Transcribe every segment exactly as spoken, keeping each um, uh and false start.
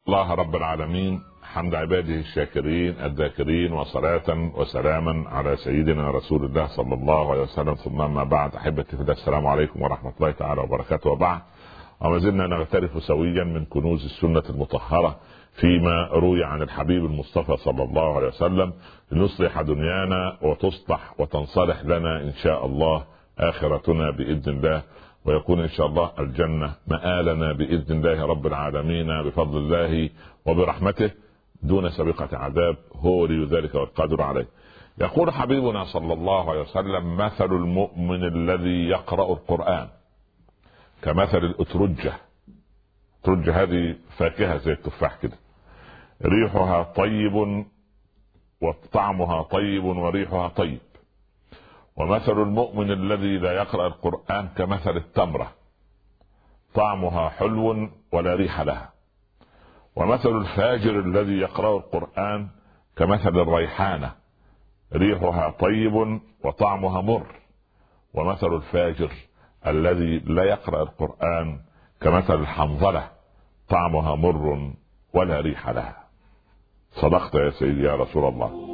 الله رب العالمين حمد عباده الشاكرين الذاكرين، وصلاة وسلاما على سيدنا رسول الله صلى الله عليه وسلم. ثم ما بعد، احبتي في الله، السلام عليكم ورحمة الله تعالى وبركاته. وبعد، وما زلنا نغترف سويا من كنوز السنة المطهرة فيما روي عن الحبيب المصطفى صلى الله عليه وسلم، لنصلح دنيانا وتصلح وتنصلح لنا ان شاء الله آخرتنا بإذن الله، ويكون إن شاء الله الجنة مآلنا بإذن الله رب العالمين بفضل الله وبرحمته دون سابقة عذاب، هو ولي ذلك والقادر عليه. يقول حبيبنا صلى الله عليه وسلم: مثل المؤمن الذي يقرأ القرآن كمثل الأترجة. الأترجة هذه فاكهة زي التفاح كده، ريحها طيب وطعمها طيب وريحها طيب. ومثل المؤمن الذي لا يقرأ القرآن كمثل التمرة، طعمها حلو ولا ريح لها. ومثل الفاجر الذي يقرأ القرآن كمثل الريحانة، ريحها طيب وطعمها مر. ومثل الفاجر الذي لا يقرأ القرآن كمثل الحنظلة، طعمها مر ولا ريح لها. صدقت يا سيدي يا رسول الله.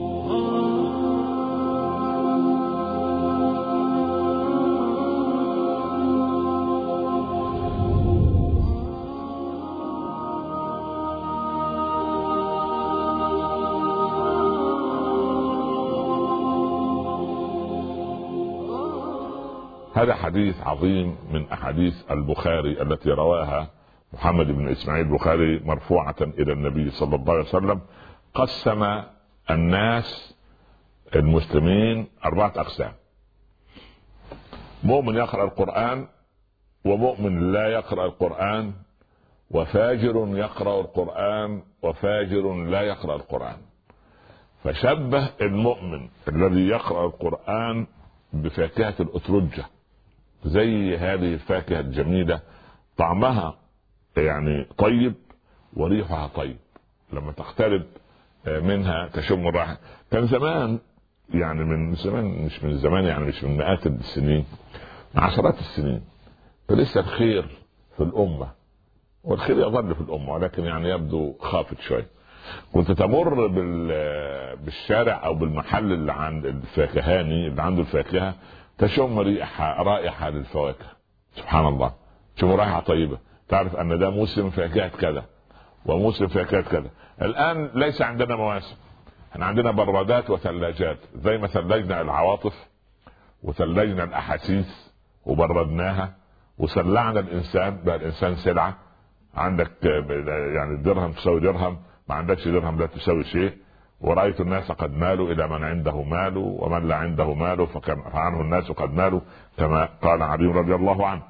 هذا حديث عظيم من أحاديث البخاري التي رواها محمد بن إسماعيل البخاري مرفوعة إلى النبي صلى الله عليه وسلم. قسم الناس المسلمين أربعة أقسام: مؤمن يقرأ القرآن، ومؤمن لا يقرأ القرآن، وفاجر يقرأ القرآن، وفاجر لا يقرأ القرآن. فشبه المؤمن الذي يقرأ القرآن بفاكهة الأترجة، زي هذه الفاكهة الجميلة، طعمها يعني طيب وريحها طيب، لما تقترب منها تشم الرائحة. كان زمان، يعني من زمان، مش من زمان، يعني مش من مئات السنين، من عشرات السنين، فلسه الخير في الأمة، والخير يظل في الأمة ولكن يعني يبدو خافت شوي. كنت تمر بالشارع أو بالمحل اللي عند الفاكهاني اللي عنده الفاكهة، تشم ريحة رائحة للفواكه، سبحان الله، شوف رائحة طيبة، تعرف أن ده موسم فاكهة كذا وموسم فاكهة كذا. الآن ليس عندنا مواسم، احنا عندنا برادات وثلاجات، زي ما ثلجنا العواطف وثلجنا الأحاسيس وبردناها وسلعنا الإنسان، بقى الإنسان سلعة. عندك يعني الدرهم تساوي درهم، ما عندكش درهم لا تساوي شيء. ورأيت الناس قد مالوا إلى من عنده مال، ومن لا عنده مال فكان عنه الناس قد مالوا، كما قال علي رضي الله عنه.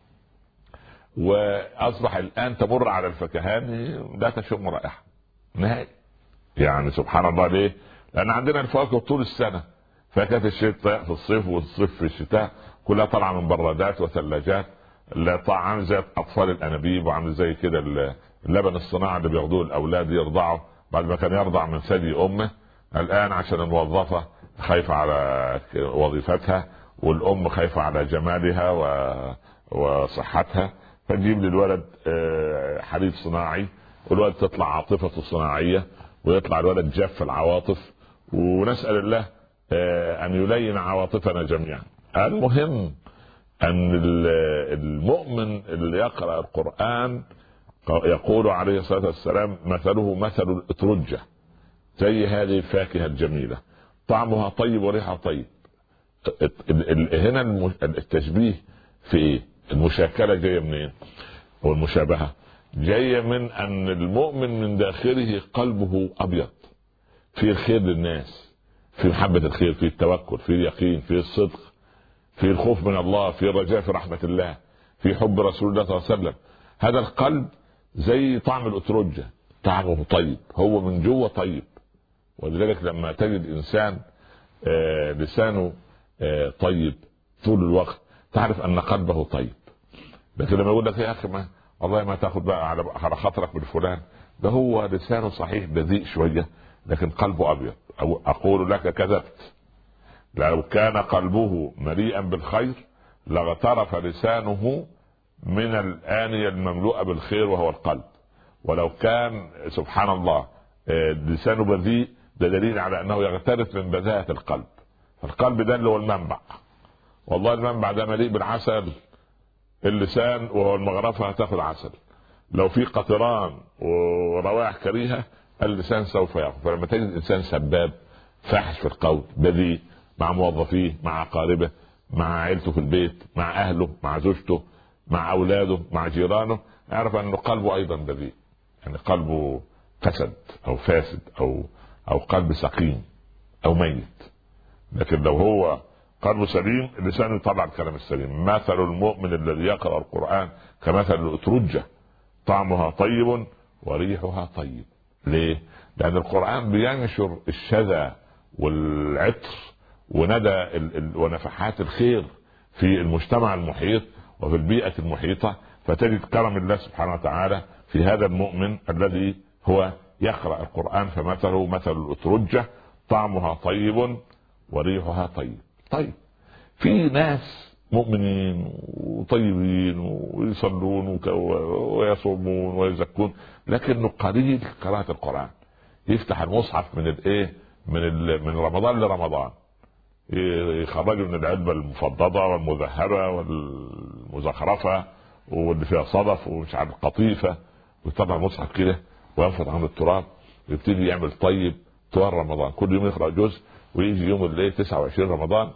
وأصبح الآن تمر على الفكهاني لا تشم رائحة نهائي، يعني سبحان الله. ليه؟ لأن عندنا الفواكه طول السنة، فاكهة الشتاء في الصيف والصيف في الشتاء كلها طالعة من برادات وثلاجات، لا طعم زي أطفال الأنابيب، وعامل زي كده اللبن الصناعي اللي بياخدوه الأولاد يرضعوا بعد ما كان يرضع من ثدي أمه. الآن عشان الموظفة خايفة على وظيفتها، والأم خايفة على جمالها وصحتها، فتجيب للولد حليب صناعي، والولد تطلع عاطفته صناعية، ويطلع الولد جاف العواطف. ونسأل الله أن يلين عواطفنا جميعا. المهم أن المؤمن اللي يقرأ القرآن يقول عليه الصلاة والسلام: مثله مثل الأترجة، زي هذه الفاكهة الجميلة، طعمها طيب وريحها طيب. هنا التشبيه في إيه؟ المشاكلة جاية منين؟ أو المشابهة جاية من أن المؤمن من داخله قلبه أبيض، في الخير للناس، في محبة الخير، في التوكل، في اليقين، في الصدق، في الخوف من الله، في الرجاء في رحمة الله، في حب رسول الله صلى الله عليه وسلم. هذا القلب زي طعم الأترجة، طعمه طيب، هو من جوه طيب. ولذلك لما تجد إنسان آه لسانه آه طيب طول الوقت، تعرف أن قلبه طيب. لكن لما يقول لك يا أخي ما والله ما تاخد بقى على خاطرك بالفلان، ده هو لسانه صحيح بذيء شوية لكن قلبه أبيض. أو أقول لك كذبت، لو كان قلبه مليئا بالخير لاغترف لسانه من الآنية المملوءة بالخير وهو القلب. ولو كان سبحان الله لسانه بذيء، ده دليل على انه يغترف من بذاءة القلب. فالقلب ده اللي هو المنبع، والله المنبع ده مليء بالعسل. اللسان وهو المغرفة هتاخد عسل، لو في قطران وروائح كريهة اللسان سوف يأخذ. فلما تجد انسان سباب فاحش في القول، بذيء مع موظفيه، مع اقاربه، مع عيلته في البيت، مع اهله، مع زوجته، مع اولاده، مع جيرانه، اعرف انه قلبه ايضا بذيء، يعني قلبه فسد او فاسد او او قلب سقيم او ميت. لكن لو هو قلبه سليم اللسان يطلع الكلام السليم. مثل المؤمن الذي يقرأ القرآن كمثل الأترجة طعمها طيب وريحها طيب. ليه؟ لأن القرآن بينشر الشذى والعطر وندى ونفحات الخير في المجتمع المحيط وفي البيئة المحيطة. فتجد كرم الله سبحانه وتعالى في هذا المؤمن الذي هو يقرأ القرآن، فمثله مثل الأترجة طعمها طيب وريحها طيب. طيب في ناس مؤمنين وطيبين ويصلون ويصومون ويزكون، لكنه قليل قراءة القرآن. يفتح المصحف من الايه من من رمضان لرمضان، يخرجوا من العلبة المفضضة والمذهبة والمزخرفة واللي فيها صدف ومش عارف قطيفة، ويطلع المصحف كده وينفض عن التراب ويبتدي يعمل طيب طوال رمضان. كل يوم يقرأ جزء، ويجي يوم الليل تسعة وعشرين رمضان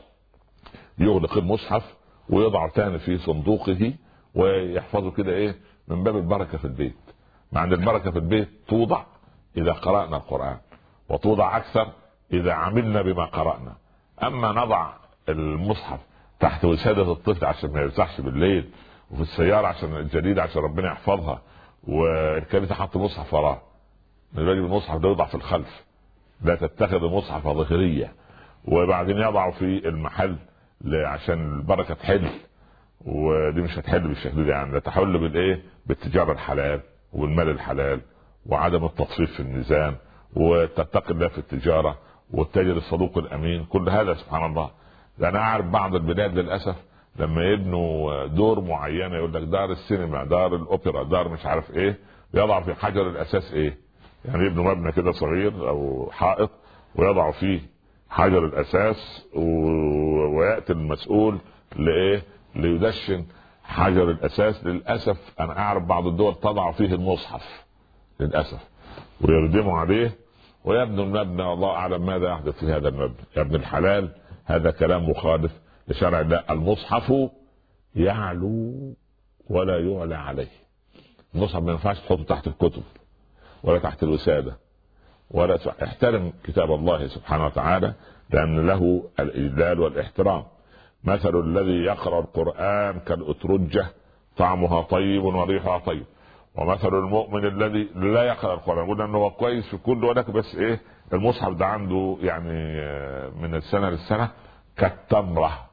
يغلق المصحف ويضع تاني في صندوقه ويحفظه كده ايه من باب البركة في البيت. مع ان البركة في البيت توضع اذا قرأنا القرآن، وتوضع اكثر اذا عملنا بما قرأنا. اما نضع المصحف تحت وسادة الطفل عشان ما يرتاحش بالليل، وفي السيارة عشان الجديدة عشان ربنا يحفظها، والكابتن حط مصحف وراه، الراجل المصحف ده يوضع في الخلف، لا تتخذ مصحف ظهرية، وبعدين يضعه في المحل عشان البركة تحل. ودي مش هتحل بالشكل ده، يعني تحل بالايه بالتجارة الحلال والمال الحلال وعدم التطفيف في الميزان وتتقي الله في التجارة والتاجر الصدوق الامين. كل هذا سبحان الله. انا اعرف بعض البلاد للاسف لما يبنوا دور معينة يقول لك دار السينما، دار الاوبرا، دار مش عارف ايه، يضع في حجر الاساس ايه، يعني يبنوا مبنى كده صغير او حائط ويضع فيه حجر الاساس و... وياتي المسؤول لايه ليدشن حجر الاساس. للاسف انا اعرف بعض الدول تضع فيه المصحف للاسف ويردموا عليه ويبنوا المبنى، والله اعلم ماذا يحدث في هذا المبنى. يا ابن الحلال هذا كلام مخالف لشرع الله. المصحف يعلو ولا يعلى عليه. المصحف ما ينفعش تحطه تحت الكتب ولا تحت الوسادة ولا احترم كتاب الله سبحانه وتعالى لأن له الإجلال والاحترام. مثل الذي يقرأ القرآن كالأترجة طعمها طيب وريحها طيب، ومثل المؤمن الذي لا يقرأ القرآن. قلنا انه هو كويس في كل ولك بس ايه المصحف ده عنده يعني من السنة للسنة كالتمرة.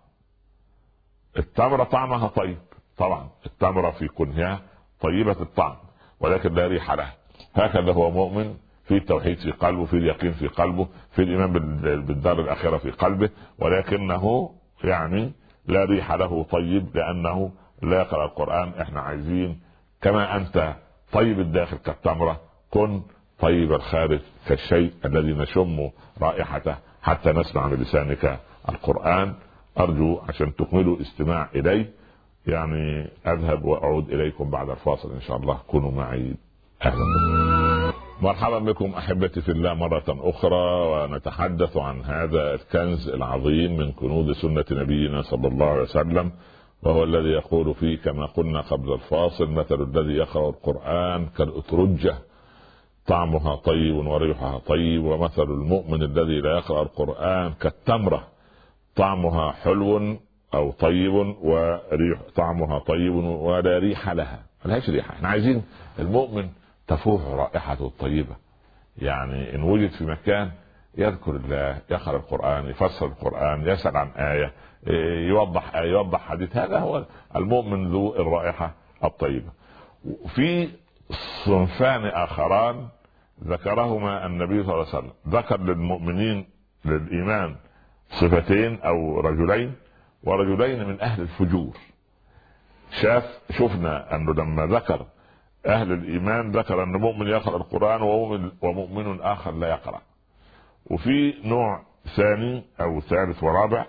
التمرة طعمها طيب، طبعا التمرة في كنها طيبة الطعم ولكن لا ريح لها. هكذا هو مؤمن في التوحيد في قلبه، في اليقين في قلبه، في الإيمان بالدار الآخرة في قلبه، ولكنه يعني لا ريح له طيب لأنه لا يقرأ القرآن. احنا عايزين كما أنت طيب الداخل كالتمرة كن طيب الخارج كالشيء الذي نشم رائحته حتى نسمع بلسانك القرآن. أرجو عشان تكملوا استماع إلي يعني أذهب وأعود إليكم بعد الفاصل إن شاء الله. كونوا معي. أهلا بكم، مرحبا بكم أحبتي في الله مرة أخرى، ونتحدث عن هذا الكنز العظيم من كنوز سنة نبينا صلى الله عليه وسلم، وهو الذي يقول فيه كما قلنا قبل الفاصل: مثل الذي يقرأ القرآن كالأترجة طعمها طيب وريحها طيب، ومثل المؤمن الذي لا يقرأ القرآن كالتمرة طعمها حلو أو طيب وريح طعمها طيب ولا ريح لها، ملهاش ريحة. احنا عايزين المؤمن تفوح رائحته الطيبة، يعني إن وجد في مكان يذكر الله، يقرأ القرآن، يفسر القرآن، يسأل عن آية، يوضح آية، يوضح حديث. هذا هو المؤمن ذو الرائحة الطيبة. في صنفان آخران ذكرهما النبي صلى الله عليه وسلم، ذكر للمؤمنين للإيمان صفتين أو رجلين، ورجلين من أهل الفجور. شاف شفنا أنه لما ذكر أهل الإيمان ذكر أن مؤمن يقرأ القرآن ومؤمن, ومؤمن آخر لا يقرأ. وفي نوع ثاني أو ثالث ورابع،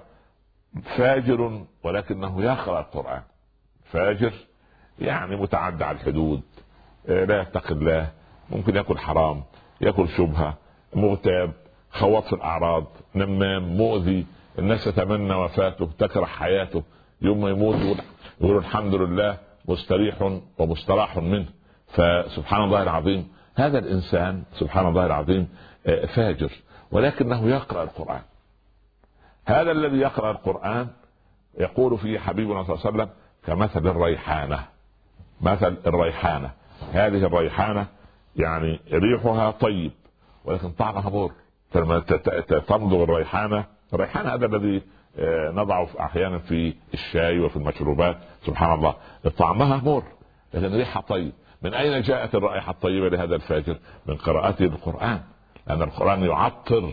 فاجر ولكنه يقرأ القرآن. فاجر يعني متعدى على الحدود، لا يتقي الله، ممكن يأكل حرام، يأكل شبهة، مغتاب، خوض في الأعراض، نمام، مؤذي، الناس تتمنى وفاته، تكره حياته، يوم ما يموت يقول الحمد لله مستريح ومستراح منه. فسبحان الله العظيم، هذا الإنسان سبحان الله العظيم فاجر ولكنه يقرأ القرآن. هذا الذي يقرأ القرآن يقول فيه حبيبنا صلى الله عليه وسلم كمثل الريحانة. مثل الريحانة، هذه الريحانة يعني ريحها طيب ولكن طعمها مر. فلما تمضغ الريحانة، الريحانة هذا الذي نضعه أحيانا في الشاي وفي المشروبات، سبحان الله طعمها مر لكن ريحها طيب. من أين جاءت الرائحة الطيبة لهذا الفاجر؟ من قراءته القرآن، لأن القرآن يعطر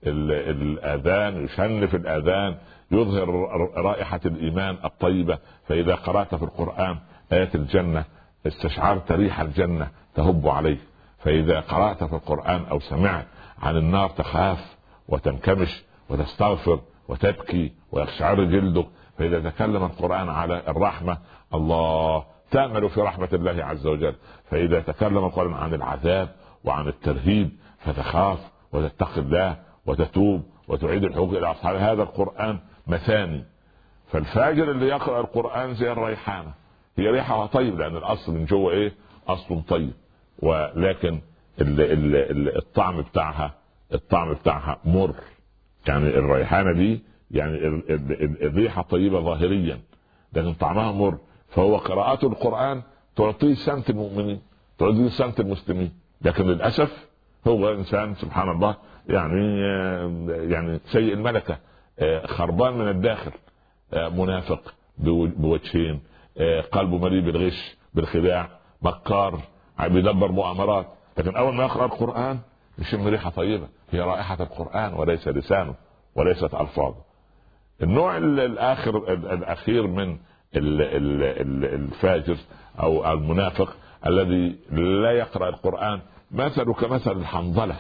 الآذان، يشنف الآذان، يظهر رائحة الإيمان الطيبة. فإذا قرأت في القرآن آيات الجنة استشعرت ريح الجنة تهب عليك. فإذا قرأت في القرآن أو سمعت عن النار تخاف وتنكمش وتستغفر وتبكي ويقشعر جلدك. فإذا تكلم القرآن على الرحمة، الله تأمل في رحمة الله عز وجل. فإذا تكلم القرآن عن العذاب وعن الترهيب فتخاف وتتقي الله وتتوب وتعيد الحقوق إلى أصحابها. هذا القرآن مثاني. فالفاجر اللي يقرأ القرآن زي الريحانة، هي ريحها طيب لأن الأصل من جوه إيه؟ أصل طيب، ولكن ال ال ال الطعم بتاعها الطعم بتاعها مر. يعني الريحانة دي يعني ال ال ال الريحة طيبة ظاهريا لكن طعمها مر. فهو قراءة القرآن تعطيه سنة المؤمنين، تعطيه سنة المسلمين، لكن للأسف هو إنسان سبحان الله يعني يعني سيء الملكة، خربان من الداخل، منافق بوجهين، قلبه مليء بالغش بالخداع، مكار، بيدبر مؤامرات. لكن أول ما يقرأ القرآن يشم ريحة طيبة، هي رائحة القرآن وليس لسانه وليست ألفاظه. النوع الآخر الأخير من الفاجر أو المنافق الذي لا يقرأ القرآن مثله كمثل الحنظلة.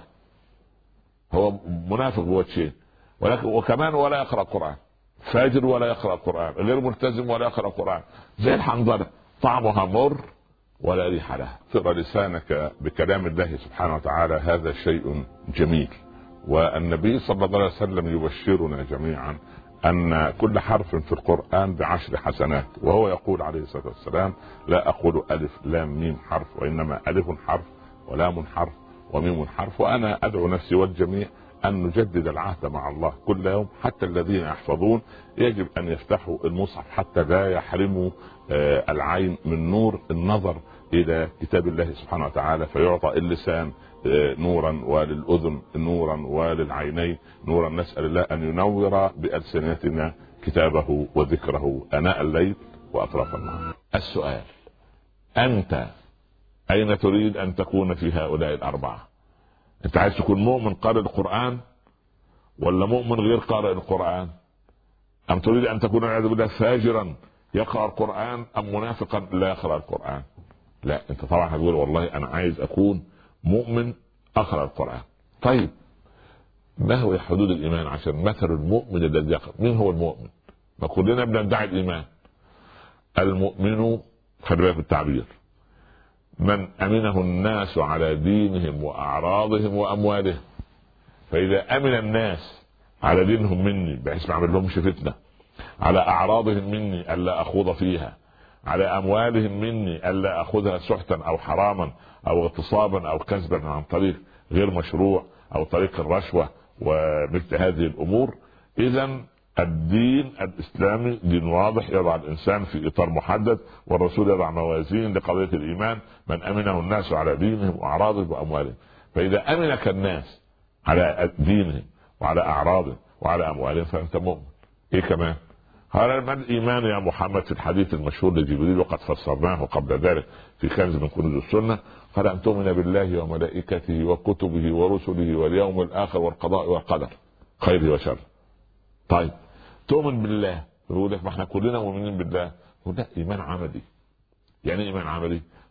هو منافق بوجهين ولكن وكمان ولا يقرأ القرآن، فاجر ولا يقرأ القرآن، غير ملتزم ولا يقرأ القرآن، زي الحنظلة طعمها مر ولا ريح لها. اقرأ لسانك بكلام الله سبحانه وتعالى، هذا شيء جميل. والنبي صلى الله عليه وسلم يبشرنا جميعا أن كل حرف في القرآن بعشر حسنات، وهو يقول عليه الصلاة والسلام لا أقول ألف لام ميم حرف، وإنما ألف حرف ولام حرف وميم حرف. وأنا أدعو نفسي والجميع أن نجدد العهد مع الله كل يوم. حتى الذين يحفظون يجب أن يفتحوا المصحف حتى لا يحرموا العين من نور النظر إلى كتاب الله سبحانه وتعالى، فيعطى اللسان نورا وللأذن نورا وللعينين نورا. نسأل الله أن ينور بألسنتنا كتابه وذكره آناء الليل وأطراف النهار. السؤال: أنت أين تريد أن تكون في هؤلاء الأربعة؟ أنت عايز تكون مؤمن قارئ القرآن ولا مؤمن غير قارئ القرآن؟ أم تريد أن تكون والعياذ بالله فاجرا يقرأ القرآن أم منافقا لا يقرأ القرآن؟ لا، أنت طبعا هتقول والله أنا عايز أكون مؤمن أقرأ القرآن. طيب ما هو حدود الإيمان عشان مثل المؤمن الذي يقرأ؟ مين هو المؤمن؟ ما كلنا بندعي الإيمان. المؤمن خلي بالك بالتعبير، من أمنه الناس على دينهم وأعراضهم وأموالهم. فإذا أمن الناس على دينهم مني بحيث ما أعمل لهمش فتنة، على أعراضهم مني ألا أخوض فيها، على أموالهم مني ألا أخذها سحتا أو حراما أو اغتصابا أو كسبا عن طريق غير مشروع أو طريق الرشوة ومثل هذه الأمور، إذن الدين الإسلامي دين واضح يضع الإنسان في إطار محدد، والرسول يضع موازين لقضية الإيمان: من أمنه الناس على دينهم وأعراضهم وأموالهم. فإذا أمنك الناس على دينهم وعلى أعراضهم وعلى أموالهم فأنت مؤمن. إيه كمان؟ قال: ما الإيمان يا محمد؟ في الحديث المشهور لجبريل وقد فسرناه قبل ذلك في كنز من كنوز السنة، قال: أن تؤمن بالله وملائكته وكتبه ورسله واليوم الآخر والقضاء والقدر خيره وشره. طيب تؤمن بالله، يقول لك ما احنا كلنا مؤمنين بالله. يقول لا، إيمان عملي. يعني إيمان عملي؟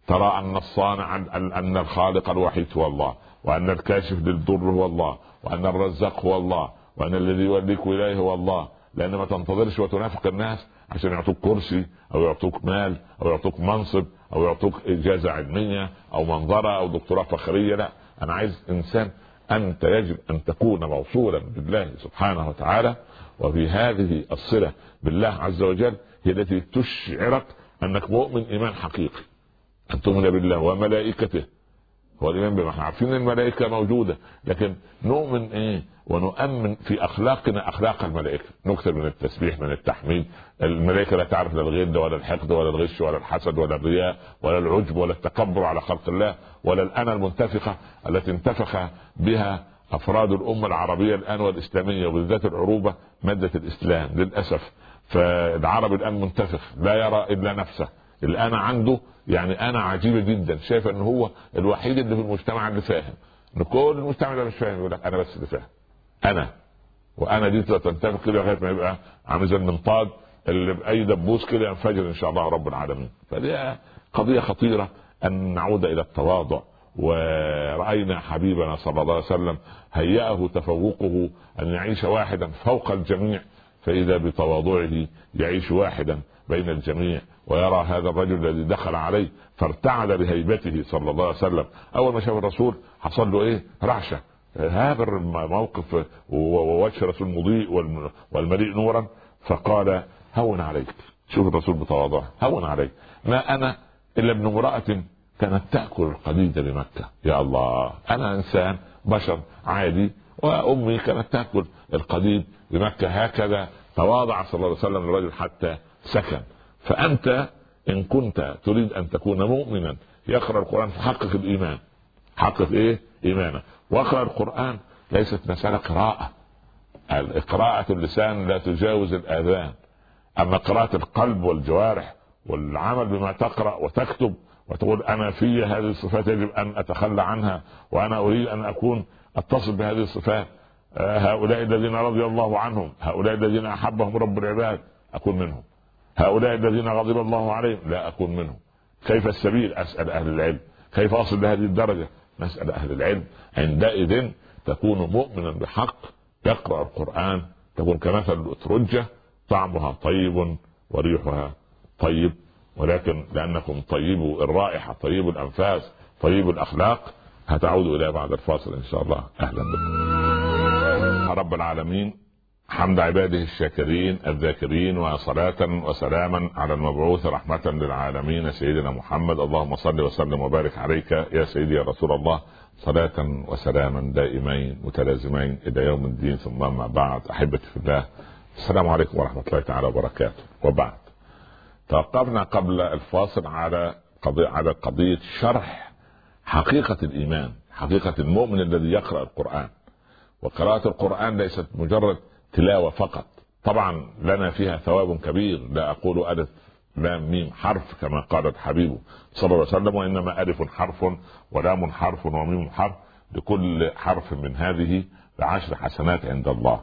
ترى ان الصانع ان الخالق الوحيد هو الله، وان الكاشف للضر هو الله، وان الرزاق هو الله، وان الذي يوليك اليه هو الله. لان ما تنتظرش وتنافق الناس عشان يعطوك كرسي او يعطوك مال او يعطوك منصب او يعطوك اجازه علميه او منظره او دكتوراه فخريه. لا، انا عايز انسان انت يجب ان تكون موصولا بالله سبحانه وتعالى، وفي هذه الصله بالله عز وجل هي التي تشعرك انك مؤمن ايمان حقيقي. ان تؤمن بالله وملائكته، هو الايمان بما احنا عارفين الملائكه موجوده، لكن نؤمن ايه ونؤمن في اخلاقنا اخلاق الملائكه، نكثر من التسبيح من التحميد. الملائكه لا تعرف لا الغل ولا الحقد ولا الغش ولا الحسد ولا الرياء ولا العجب ولا التكبر على خلق الله ولا الانا المنتفخه التي انتفخ بها افراد الامه العربيه الان والاسلاميه، وبالذات العروبه ماده الاسلام للاسف. فالعربي الان منتفخ لا يرى الا نفسه، الان عنده يعني انا عجيبه جدا، شايف ان هو الوحيد اللي في المجتمع اللي فاهم، ان كل المجتمع ده مش فاهم، يقول لك انا بس اللي فاهم، انا وانا دي تنتفخ كده لغايه ما يبقى عامل زي المنطاد اللي باي دبوس كده ينفجر ان شاء الله رب العالمين. فدي قضيه خطيره ان نعود الى التواضع. ورأينا حبيبنا صلى الله عليه وسلم هيأه تفوقه أن يعيش واحدا فوق الجميع، فإذا بتواضعه يعيش واحدا بين الجميع، ويرى هذا الرجل الذي دخل عليه فارتعد لهيبته صلى الله عليه وسلم. أول ما شاف الرسول حصل له إيه؟ رعشة، هابر الموقف، ووجه الرسول مضيء والمليء نورا، فقال هون عليك. شوف الرسول بتواضعه، هون عليك، ما أنا إلا ابن امرأة كانت تأكل القديد بمكة. يا الله، أنا إنسان بشر عادي، وأمي كانت تأكل القديد بمكة. هكذا تواضع صلى الله عليه وسلم للرجل حتى سكن. فأنت إن كنت تريد أن تكون مؤمنا يقرأ القرآن فحقق الإيمان، حقق إيه؟ إيمانه. واقرأ القرآن ليست مسألة قراءة، قراءة اللسان لا تجاوز الآذان، أما قراءة القلب والجوارح والعمل بما تقرأ وتكتب وتقول أنا في هذه الصفات يجب أن أتخلى عنها، وأنا أريد أن أكون أتصل بهذه الصفات. هؤلاء الذين رضي الله عنهم، هؤلاء الذين أحبهم رب العباد أكون منهم، هؤلاء الذين غضب الله عليهم لا أكون منهم. كيف السبيل؟ أسأل أهل العلم. كيف أصل لهذه الدرجة؟ نسأل أهل العلم. عندئذ تكون مؤمنا بحق. يقرأ القرآن تكون كمثل الأترجة طعمها طيب وريحها طيب، ولكن لأنكم طيبوا الرائحة، طيبوا الأنفاس، طيبوا الأخلاق. هتعود إليها بعد الفاصل إن شاء الله. أهلا بكم. رب العالمين، حمد عباده الشاكرين الذاكرين، وصلاة وسلاما على المبعوث رحمة للعالمين سيدنا محمد. اللهم صل وسلم وبارك عليك يا سيدي يا رسول الله، صلاة وسلاما دائمين متلازمين إلى يوم الدين. ثم ما بعد، أحبتي في الله، السلام عليكم ورحمة الله تعالى وبركاته. وبعد، توقفنا قبل الفاصل على قضية على قضية شرح حقيقة الإيمان، حقيقة المؤمن الذي يقرأ القرآن. وقراءة القرآن ليست مجرد تلاوة فقط، طبعا لنا فيها ثواب كبير، لا أقول ألف لام ميم حرف كما قالت حبيبه صلى الله عليه وسلم، وإنما ألف حرف ولام حرف وميم حرف، لكل حرف من هذه بعشر حسنات عند الله.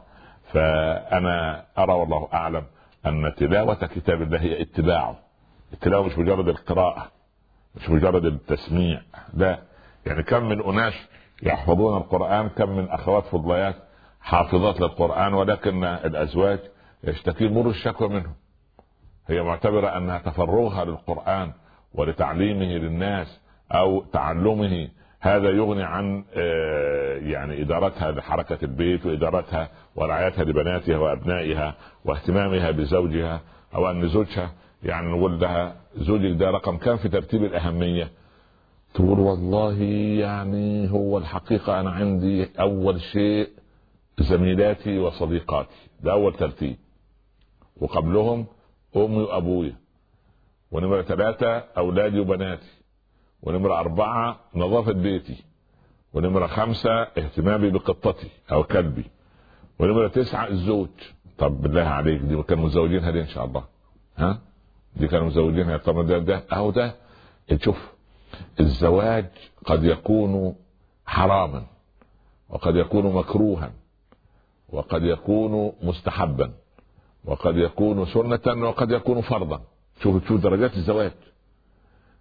فأنا أرى والله أعلم أن تلاوة كتاب الله هي اتباعه. التلاوة مش مجرد القراءة، مش مجرد التسميع، لا. يعني كم من أناس يحفظون القرآن، كم من أخوات فضليات حافظات للقرآن، ولكن الأزواج يشتكي مر الشكوى منهم. هي معتبرة أنها تفرغها للقرآن ولتعليمه للناس أو تعلمه هذا يغني عن يعني إدارتها لحركة البيت وإدارتها ورعايتها لبناتها وأبنائها واهتمامها بزوجها، أو أن زوجها يعني نقول لها زوجك ده رقم كام في ترتيب الأهمية، تقول والله يعني هو الحقيقة أنا عندي أول شيء زميلاتي وصديقاتي، ده أول ترتيب، وقبلهم أمي وأبوي، ونمرة ثلاثة أولادي وبناتي، ونمرة أربعة نظافة بيتي، ونمرة خمسة اهتمامي بقطتي أو كلبي، ونمرة تسعة الزوج. طب بالله عليك دي كانوا متزوجينها دي إن شاء الله؟ ها؟ دي كانوا متزوجينها؟ طب ده ده أهو ده. تشوف الزواج قد يكون حراما، وقد يكون مكروها، وقد يكون مستحبا، وقد يكون سنة، وقد يكون فرضا. شوف شوف درجات الزواج.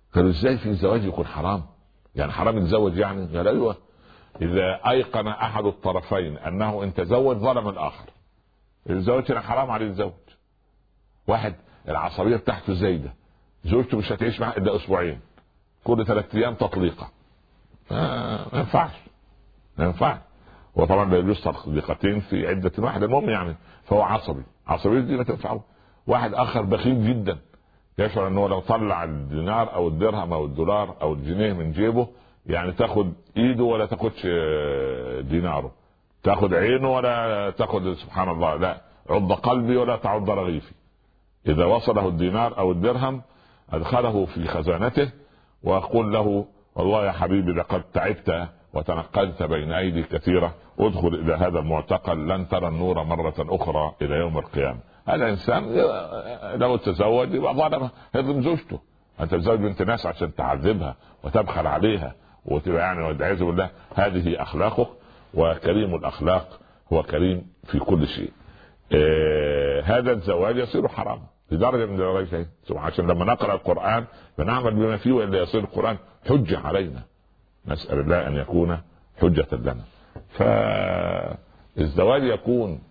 قالوا ازاي في زواج يكون حرام؟ يعني حرام يتزوج يعني؟ قال ايوه، اذا ايقن احد الطرفين انه ان تزوج ظلم الاخر. الزواج هنا حرام عليه الزوج. واحد العصبيه بتاعته زايده، زوجته مش هتعيش معاه الا اسبوعين، كل ثلاث ايام تطليقه، ما ينفعش ما ينفعش. وطبعا لا يجوز تطليقتين في عده واحده، المهم يعني فهو عصبي، عصبيه دي ما تنفعه. واحد اخر بخيل جدا، يشعر انه لو طلع الدينار او الدرهم او الدولار او الجنيه من جيبه يعني تاخد ايده ولا تاخدش ديناره، تاخد عينه ولا تاخد سبحان الله، لا عض قلبي ولا تعض رغيفي. اذا وصله الدينار او الدرهم ادخله في خزانته واقول له والله يا حبيبي لقد تعبت وتنقلت بين ايدي كثيره، ادخل الى هذا المعتقل لن ترى النور مره اخرى الى يوم القيامه. هذا انسان لو تزوج يبقى ظلمه، يظلم زوجته. انت تزوج بنت ناس عشان تعذبها وتبخل عليها وتبقى يعني والعياذ بالله، هذه اخلاقه. وكريم الاخلاق هو كريم في كل شيء. آه هذا الزواج يصير حرام لدرجه من درجات، عشان لما نقرا القران فنعمل بما فيه والا يصير القران حجه علينا. نسال الله ان يكون حجه لنا. فالزواج يكون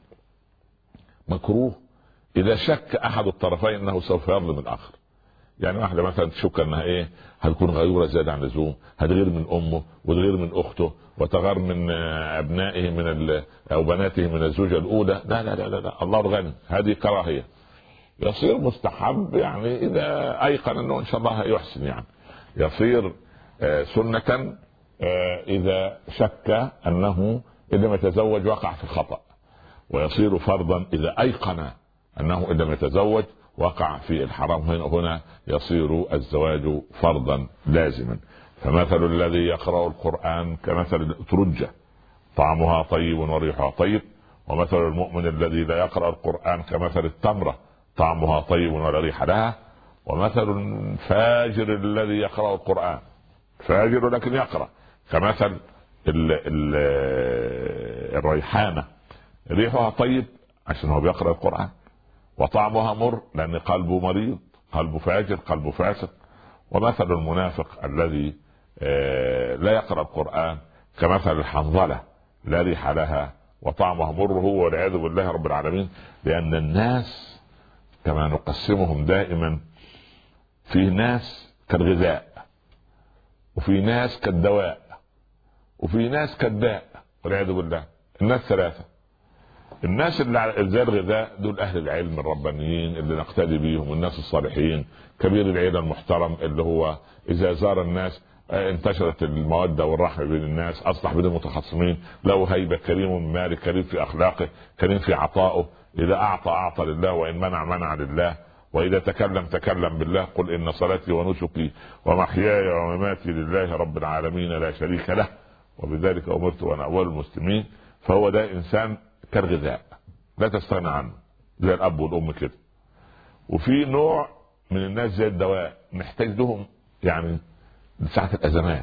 مكروه اذا شك احد الطرفين انه سوف يظلم الاخر. يعني واحده مثلا تشك انها ايه، هتكون غيوره زياده عن اللزوم، هتغير من امه وتغير من اخته وتغير من ابنائه من او بناته من الزوجه الاولى، لا لا لا لا, لا. الله الغني، هذه كراهيه. يصير مستحب يعني اذا ايقن انه ان شاء الله يحسن، يعني يصير سنه اذا شك انه اذا ما يتزوج وقع في الخطأ، ويصير فرضا اذا ايقن انه اذا ما يتزوج وقع في الحرام. هنا يصير الزواج فرضا لازما. فمثل الذي يقرأ القرآن كمثل الأترجة طعمها طيب وريحها طيب، ومثل المؤمن الذي لا يقرأ القرآن كمثل التمرة طعمها طيب ولا ريح لها، ومثل الفاجر الذي يقرأ القرآن فاجر لكن يقرأ كمثل ال ال الريحانة ريحها طيب عشان هو بيقرأ القرآن، وطعمها مر لأن قلبه مريض، قلبه فاجر، قلبه فاسق. ومثل المنافق الذي لا يقرأ القرآن كمثل الحنظلة لا ريح لها وطعمها مر، هو والعياذ بالله رب العالمين. لأن الناس كما نقسمهم دائما، في ناس كالغذاء، وفي ناس كالدواء، وفي ناس كالداء والعياذ بالله. الناس ثلاثة. الناس اللي زي الغذاء دول اهل العلم الربانيين اللي نقتدي بيهم، والناس الصالحين، كبير العيله المحترم اللي هو اذا زار الناس انتشرت الموده والرحمه بين الناس، اصلح بين المتخاصمين، له هيبه، كريم مالك، كريم في اخلاقه، كريم في عطائه، اذا اعطى اعطى لله وان منع منع لله، واذا تكلم تكلم بالله، قل ان صلاتي ونسكي ومحياي ومماتي لله رب العالمين لا شريك له وبذلك امرت وانا اول المسلمين. فهو ده انسان كالغذاء لا تستغنى عنه زي الاب والام كده. وفي نوع من الناس زي الدواء محتاج لهم يعني ساعة الازمات.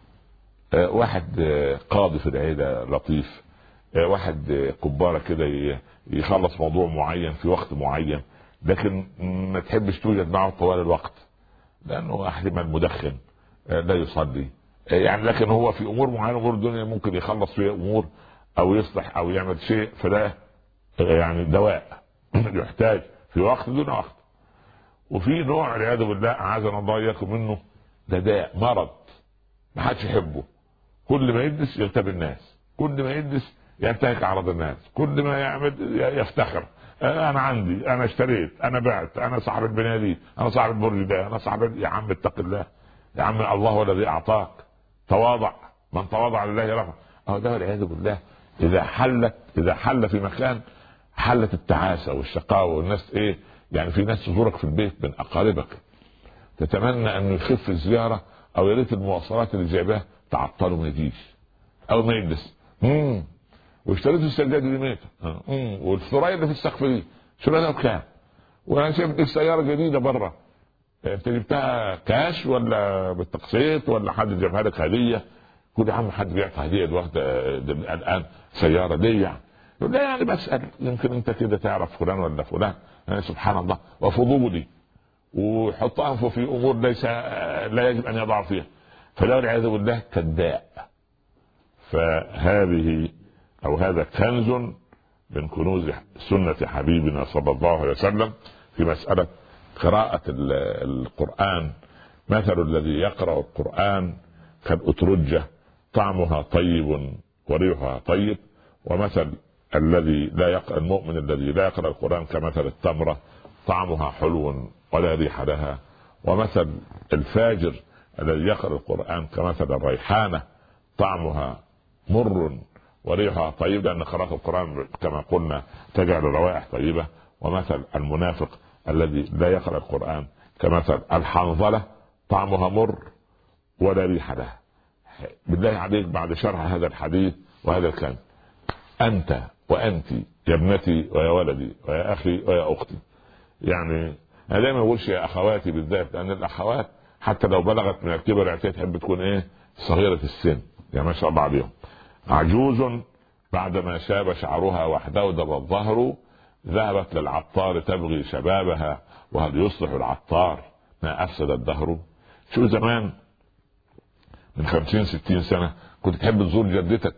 آه واحد آه قاضي في العيله لطيف، آه واحد آه كبارة كده يخلص موضوع معين في وقت معين، لكن ما تحبش توجد معه طوال الوقت لانه احيانا مدخن، آه لا يصلي، آه يعني لكن هو في امور معينه امور الدنيا ممكن يخلص فيها امور او يصلح او يعمل شيء، فده يعني دواء يحتاج في وقت دون وقت. وفي نوع والعياذ بالله اعاذنا الله اياكم منه ده داء مرض ما حدش يحبه، كل ما يدرس يغتاب الناس، كل ما يدرس ينتهك اعراض الناس، كل ما يعمل يفتخر، انا عندي، انا اشتريت، انا بعت، انا صاحب البناديل، انا صاحب البرج ده، انا صاحب. يا عم اتق الله، يا عم الله هو الذي اعطاك، تواضع، من تواضع لله رفعه. اهو ده والعياذ بالله اذا حلت اذا حل في مكان حلت التعاسه والشقاوه، والناس ايه يعني في ناس تزورك في البيت من اقاربك تتمنى انه يخف الزياره، او يا ريت المواصلات اللي جايبها تعطله ما يجيش، او ما يجلس. امم واشتريت السجاده دي ميته، امم والثريا اللي في السقف دي شريتها بكام؟ وانا شايف السياره جديده بره، انت جبتها كاش ولا بالتقسيط ولا حد جابها لك هديه؟ كل عام حد بيعطي هديه الواحده الان سياره ليه يعني؟ لا يعني بسأل يمكن انت كده تعرف فلان ولا فلان. يعني سبحان الله. وفضولي ويحط انفه في امور ليس لا يجب ان يضع فيها، فلا والعياذ بالله كذاب. فهذه او هذا كنز من كنوز سنة حبيبنا صلى الله عليه وسلم في مسألة قراءة القرآن. مثل الذي يقرأ القرآن كالأترجة طعمها طيب وريحها طيب، ومثل الذي لا يقرأ المؤمن الذي لا يقرأ القرآن كمثل التمرة طعمها حلو ولا ريح لها، ومثل الفاجر الذي يقرأ القرآن كمثل الريحانة طعمها مر وريحها طيب، لأن قراءة القرآن كما قلنا تجعل الروائح طيبة. ومثل المنافق الذي لا يقرأ القرآن كمثل الحنظلة طعمها مر ولا ريح لها. بالله عليك بعد شرح هذا الحديث وهذا الكلام، أنت وأنت يا ابنتي ويا ولدي ويا أخي ويا أختي، يعني أنا دايما أقولش يا أخواتي بالذات، لأن الأخوات حتى لو بلغت من الكبر تحب تكون إيه صغيرة السن، يعني ما شاء الله عليهم. عجوز بعدما شاب شعرها واحتودر الظهر ذهبت للعطار تبغي شبابها وهل يصلح العطار ما أفسد الدهر. شو زمان من خمسين ستين سنة كنت تحب تزور جدتك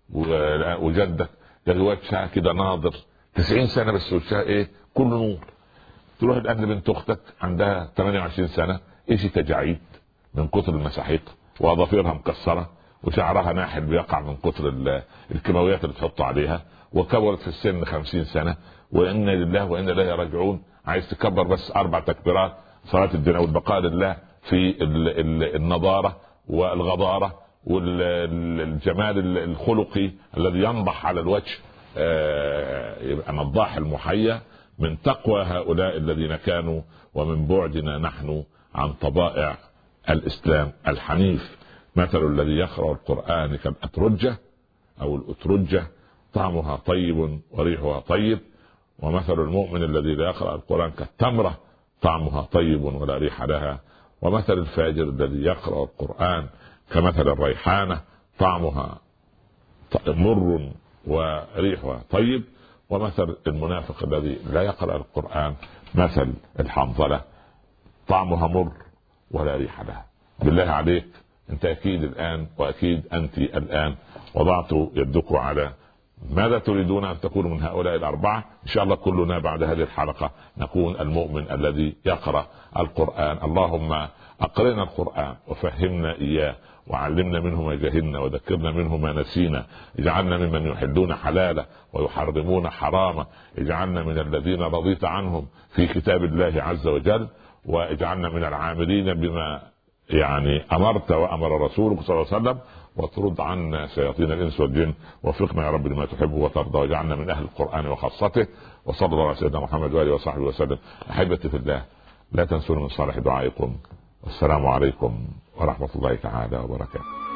وجدك يا وجهها كده ناظر، تسعين سنة بس وجهها ايه كل نور. تروح الآن بنت أختك عندها ثمانية وعشرين سنة ايش تجاعيد من كتر المساحيق وأظافرها مكسرة وشعرها ناحل بيقع من كتر الكيماويات اللي تحط عليها، وكبرت في السن خمسين سنة وإنا لله وإنا إليه راجعون. عايز تكبر بس أربع تكبيرات صلاة الدين والبقاء لله في النضارة والغضارة والجمال الخلقي الذي ينضح على الوجه، يبقى نضاح المحيا من تقوى هؤلاء الذين كانوا ومن بعدنا نحن عن طبائع الإسلام الحنيف. مثل الذي يقرأ القرآن كالأترجة أو الأترجة طعمها طيب وريحها طيب، ومثل المؤمن الذي لا يقرأ القرآن كالتمرة طعمها طيب ولا ريح لها، ومثل الفاجر الذي يقرأ القرآن كمثل الريحانة طعمها مر وريحها طيب، ومثل المنافق الذي لا يقرأ القرآن مثل الحنظلة طعمها مر ولا ريح لها. بالله عليك انت اكيد الآن واكيد انت الآن وضعت يدك على ماذا تريدون ان تكونوا من هؤلاء الاربعه. ان شاء الله كلنا بعد هذه الحلقه نكون المؤمن الذي يقرا القران. اللهم اقرنا القران وفهمنا اياه وعلمنا منه ما جهلنا وذكرنا منه ما نسينا. اجعلنا ممن يحلون حلاله ويحرمون حرامه. اجعلنا من الذين رضيت عنهم في كتاب الله عز وجل، واجعلنا من العاملين بما يعني امرت وامر رسولك صلى الله عليه وسلم، وترد عنا شياطين الانس والجن. وفقنا يا رب لما تحب وترضى، واجعلنا من اهل القران وخاصته. وصلى الله على سيدنا محمد واله وصحبه وسلم. احبتي في الله، لا تنسون من صالح دعائكم، والسلام عليكم ورحمه الله تعالى وبركاته.